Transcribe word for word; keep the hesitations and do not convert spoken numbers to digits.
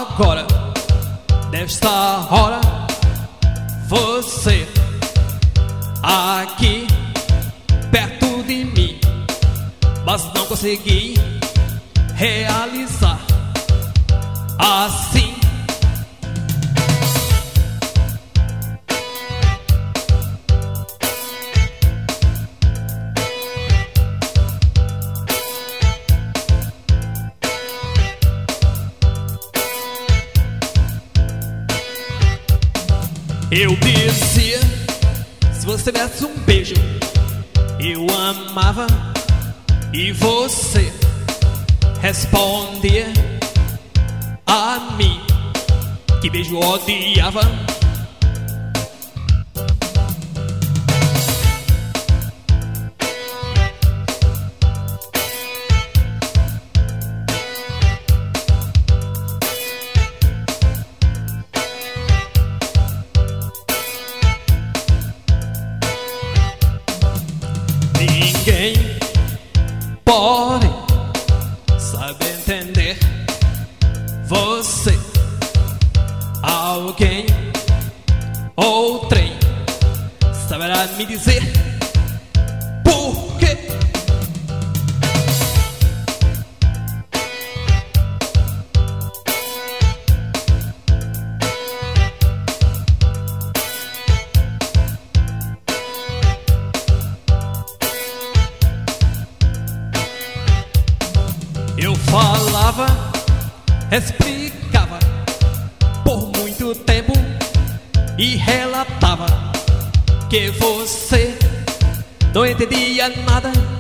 Agora, nesta hora, você aqui perto de mim, mas não consegui realizar assim. Eu dizia, se você desse um beijo, eu amava. E você respondia a mim que beijo odiava. Ninguém pode saber entender você. Alguém, outrem, saberá me dizer por quê. Eu falava, explicava por muito tempo e relatava que você não entendia nada.